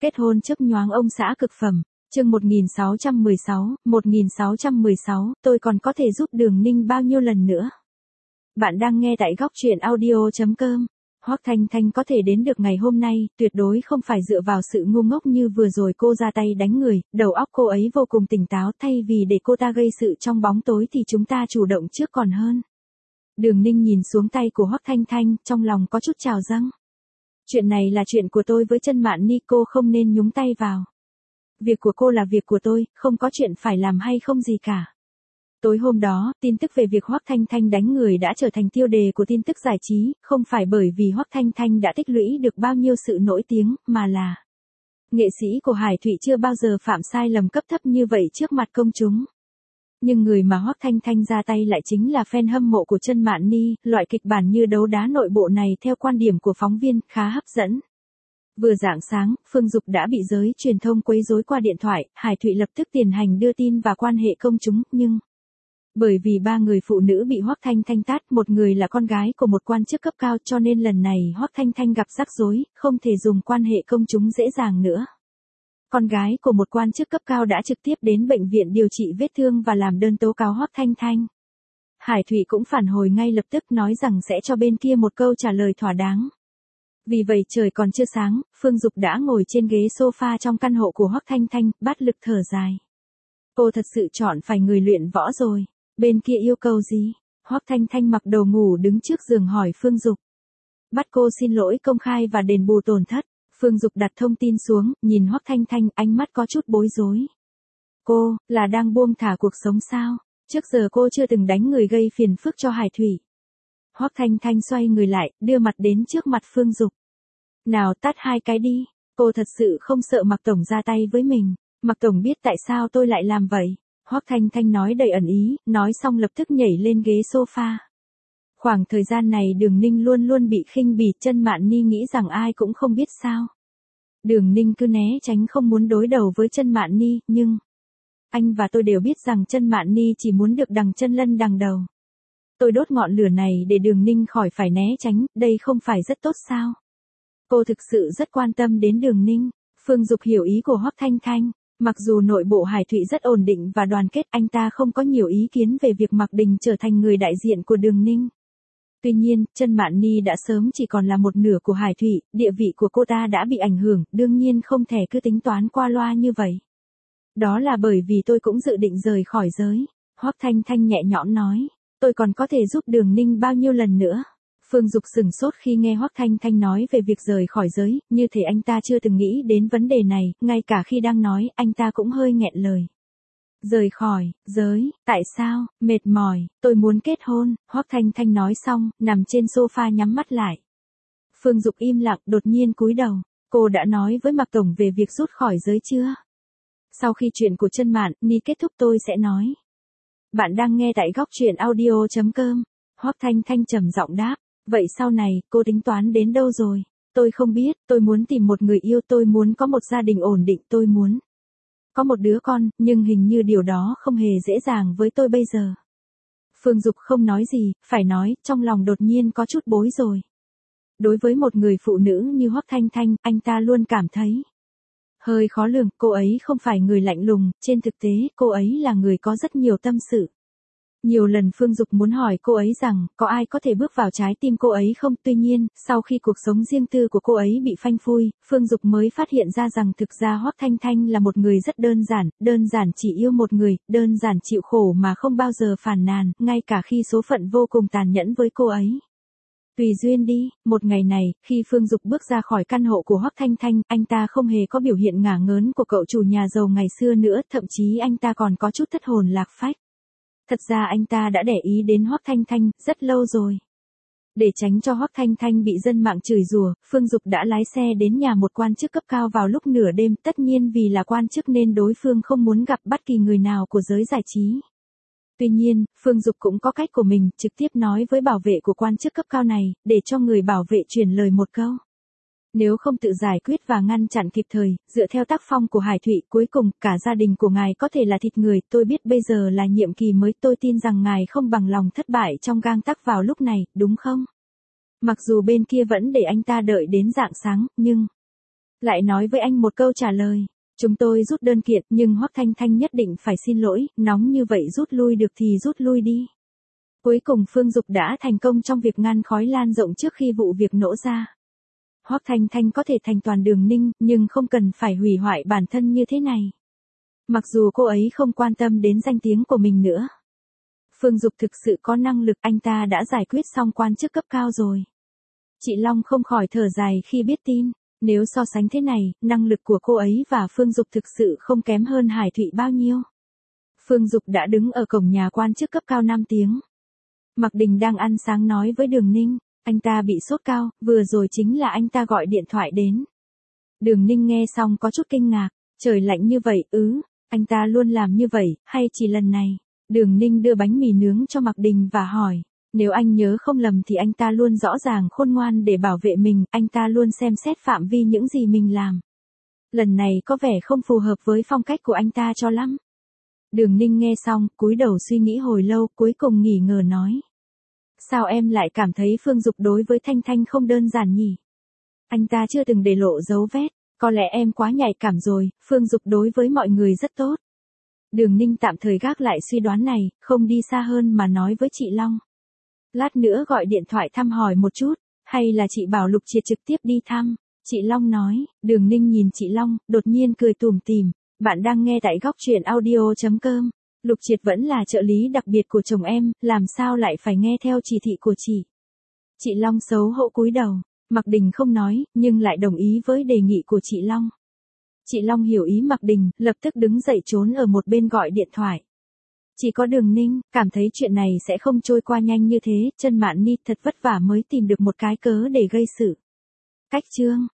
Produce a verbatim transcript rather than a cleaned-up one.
Kết hôn chớp nhoáng ông xã cực phẩm, chương một nghìn sáu trăm mười sáu, một nghìn sáu trăm mười sáu, tôi còn có thể giúp Đường Ninh bao nhiêu lần nữa? Bạn đang nghe tại góc truyện audio chấm com. Hoắc Thanh Thanh có thể đến được ngày hôm nay, tuyệt đối không phải dựa vào sự ngu ngốc như vừa rồi cô ra tay đánh người, đầu óc cô ấy vô cùng tỉnh táo, thay vì để cô ta gây sự trong bóng tối thì chúng ta chủ động trước còn hơn. Đường Ninh nhìn xuống tay của Hoắc Thanh Thanh, trong lòng có chút trào dâng. Chuyện này là chuyện của tôi với Chân Mạn Ni, cô không nên nhúng tay vào. Việc của cô là việc của tôi, không có chuyện phải làm hay không gì cả. Tối hôm đó, tin tức về việc Hoắc Thanh Thanh đánh người đã trở thành tiêu đề của tin tức giải trí, không phải bởi vì Hoắc Thanh Thanh đã tích lũy được bao nhiêu sự nổi tiếng, mà là nghệ sĩ của Hải Thụy chưa bao giờ phạm sai lầm cấp thấp như vậy trước mặt công chúng. Nhưng người mà Hoắc Thanh Thanh ra tay lại chính là fan hâm mộ của Chân Mạn Ni, loại kịch bản như đấu đá nội bộ này theo quan điểm của phóng viên khá hấp dẫn. Vừa rạng sáng, Phương Dục đã bị giới truyền thông quấy rối qua điện thoại, Hải Thụy lập tức tiến hành đưa tin và quan hệ công chúng, nhưng bởi vì ba người phụ nữ bị Hoắc Thanh Thanh tát, một người là con gái của một quan chức cấp cao, cho nên lần này Hoắc Thanh Thanh gặp rắc rối, không thể dùng quan hệ công chúng dễ dàng nữa. Con gái của một quan chức cấp cao đã trực tiếp đến bệnh viện điều trị vết thương và làm đơn tố cáo Hoắc Thanh Thanh. Hải Thụy cũng phản hồi ngay lập tức, nói rằng sẽ cho bên kia một câu trả lời thỏa đáng. Vì vậy trời còn chưa sáng, Phương Dục đã ngồi trên ghế sofa trong căn hộ của Hoắc Thanh Thanh, bát lực thở dài. Cô thật sự chọn phải người luyện võ rồi. Bên kia yêu cầu gì? Hoắc Thanh Thanh mặc đồ ngủ đứng trước giường hỏi Phương Dục. Bắt cô xin lỗi công khai và đền bù tổn thất. Phương Dục đặt thông tin xuống, nhìn Hoắc Thanh Thanh, ánh mắt có chút bối rối. Cô, là đang buông thả cuộc sống sao? Trước giờ cô chưa từng đánh người gây phiền phức cho Hải Thụy. Hoắc Thanh Thanh xoay người lại, đưa mặt đến trước mặt Phương Dục. Nào tát hai cái đi, cô thật sự không sợ Mạc Tổng ra tay với mình. Mạc Tổng biết tại sao tôi lại làm vậy. Hoắc Thanh Thanh nói đầy ẩn ý, nói xong lập tức nhảy lên ghế sofa. Khoảng thời gian này Đường Ninh luôn luôn bị khinh bỉ, Chân Mạn Ni nghĩ rằng ai cũng không biết sao. Đường Ninh cứ né tránh không muốn đối đầu với Chân Mạn Ni, nhưng anh và tôi đều biết rằng Chân Mạn Ni chỉ muốn được đằng chân lân đằng đầu. Tôi đốt ngọn lửa này để Đường Ninh khỏi phải né tránh, đây không phải rất tốt sao? Cô thực sự rất quan tâm đến Đường Ninh. Phương Dục hiểu ý của Hoắc Thanh Thanh. Mặc dù nội bộ Hải Thụy rất ổn định và đoàn kết, anh ta không có nhiều ý kiến về việc Mạc Đình trở thành người đại diện của Đường Ninh. Tuy nhiên, Chân Mạn Ni đã sớm chỉ còn là một nửa của Hải Thụy, địa vị của cô ta đã bị ảnh hưởng, đương nhiên không thể cứ tính toán qua loa như vậy. Đó là bởi vì tôi cũng dự định rời khỏi giới. Hoắc Thanh Thanh nhẹ nhõm nói, tôi còn có thể giúp Đường Ninh bao nhiêu lần nữa? Phương Dục sửng sốt khi nghe Hoắc Thanh Thanh nói về việc rời khỏi giới, như thể anh ta chưa từng nghĩ đến vấn đề này, ngay cả khi đang nói, anh ta cũng hơi nghẹn lời. Rời khỏi giới, tại sao? Mệt mỏi, tôi muốn kết hôn. Hoắc Thanh Thanh nói xong, nằm trên sofa nhắm mắt lại. Phương Dục im lặng, đột nhiên cúi đầu. Cô đã nói với Mạc Tổng về việc rút khỏi giới chưa? Sau khi chuyện của Chân Mạn Ni kết thúc tôi sẽ nói. Bạn đang nghe tại góc truyện audio chấm com. Hoắc Thanh Thanh trầm giọng đáp. Vậy sau này, cô tính toán đến đâu rồi? Tôi không biết, tôi muốn tìm một người yêu, tôi muốn có một gia đình ổn định, tôi muốn có một đứa con, nhưng hình như điều đó không hề dễ dàng với tôi bây giờ. Phương Dục không nói gì, phải nói, trong lòng đột nhiên có chút bối rồi. Đối với một người phụ nữ như Hoắc Thanh Thanh, anh ta luôn cảm thấy hơi khó lường, cô ấy không phải người lạnh lùng, trên thực tế, cô ấy là người có rất nhiều tâm sự. Nhiều lần Phương Dục muốn hỏi cô ấy rằng, có ai có thể bước vào trái tim cô ấy không? Tuy nhiên, sau khi cuộc sống riêng tư của cô ấy bị phanh phui, Phương Dục mới phát hiện ra rằng thực ra Hoắc Thanh Thanh là một người rất đơn giản, đơn giản chỉ yêu một người, đơn giản chịu khổ mà không bao giờ phàn nàn, ngay cả khi số phận vô cùng tàn nhẫn với cô ấy. Tùy duyên đi, một ngày này, khi Phương Dục bước ra khỏi căn hộ của Hoắc Thanh Thanh, anh ta không hề có biểu hiện ngả ngớn của cậu chủ nhà giàu ngày xưa nữa, thậm chí anh ta còn có chút thất hồn lạc phách. Thật ra anh ta đã để ý đến Hoắc Thanh Thanh rất lâu rồi. Để tránh cho Hoắc Thanh Thanh bị dân mạng chửi rủa, Phương Dục đã lái xe đến nhà một quan chức cấp cao vào lúc nửa đêm, tất nhiên vì là quan chức nên đối phương không muốn gặp bất kỳ người nào của giới giải trí. Tuy nhiên, Phương Dục cũng có cách của mình, trực tiếp nói với bảo vệ của quan chức cấp cao này, để cho người bảo vệ truyền lời một câu. Nếu không tự giải quyết và ngăn chặn kịp thời, dựa theo tác phong của Hải Thụy, cuối cùng, cả gia đình của ngài có thể là thịt người, tôi biết bây giờ là nhiệm kỳ mới, tôi tin rằng ngài không bằng lòng thất bại trong gang tắc vào lúc này, đúng không? Mặc dù bên kia vẫn để anh ta đợi đến rạng sáng, nhưng Lại nói với anh một câu trả lời. Chúng tôi rút đơn kiện nhưng Hoắc Thanh Thanh nhất định phải xin lỗi, nóng như vậy rút lui được thì rút lui đi. Cuối cùng Phương Dục đã thành công trong việc ngăn khói lan rộng trước khi vụ việc nổ ra. Hoắc Thanh Thanh có thể thành toàn Đường Ninh, nhưng không cần phải hủy hoại bản thân như thế này. Mặc dù cô ấy không quan tâm đến danh tiếng của mình nữa. Phương Dục thực sự có năng lực, anh ta đã giải quyết xong quan chức cấp cao rồi. Chị Long không khỏi thở dài khi biết tin. Nếu so sánh thế này, năng lực của cô ấy và Phương Dục thực sự không kém hơn Hải Thụy bao nhiêu. Phương Dục đã đứng ở cổng nhà quan chức cấp cao năm tiếng. Mạc Đình đang ăn sáng nói với Đường Ninh, anh ta bị sốt cao, vừa rồi chính là anh ta gọi điện thoại đến. Đường Ninh nghe xong có chút kinh ngạc, trời lạnh như vậy, ứ, anh ta luôn làm như vậy, hay chỉ lần này? Đường Ninh đưa bánh mì nướng cho Mạc Đình và hỏi, nếu anh nhớ không lầm thì anh ta luôn rõ ràng khôn ngoan để bảo vệ mình, anh ta luôn xem xét phạm vi những gì mình làm. Lần này có vẻ không phù hợp với phong cách của anh ta cho lắm. Đường Ninh nghe xong, cúi đầu suy nghĩ hồi lâu, cuối cùng nghỉ ngờ nói. Sao em lại cảm thấy Phương Dục đối với Thanh Thanh không đơn giản nhỉ? Anh ta chưa từng để lộ dấu vết, có lẽ em quá nhạy cảm rồi, Phương Dục đối với mọi người rất tốt. Đường Ninh tạm thời gác lại suy đoán này, không đi xa hơn mà nói với chị Long. Lát nữa gọi điện thoại thăm hỏi một chút, hay là chị bảo Lục Triệt trực tiếp đi thăm? Chị Long nói. Đường Ninh nhìn chị Long, đột nhiên cười tủm tỉm. Bạn đang nghe tại góc truyện audio chấm com. Lục Triệt vẫn là trợ lý đặc biệt của chồng em, làm sao lại phải nghe theo chỉ thị của chị? Chị Long xấu hổ cúi đầu. Mạc Đình không nói, nhưng lại đồng ý với đề nghị của chị Long. Chị Long hiểu ý Mạc Đình, lập tức đứng dậy trốn ở một bên gọi điện thoại. Chỉ có Đường Ninh, cảm thấy chuyện này sẽ không trôi qua nhanh như thế, chân Mạn Ni thật vất vả mới tìm được một cái cớ để gây sự. Cách chương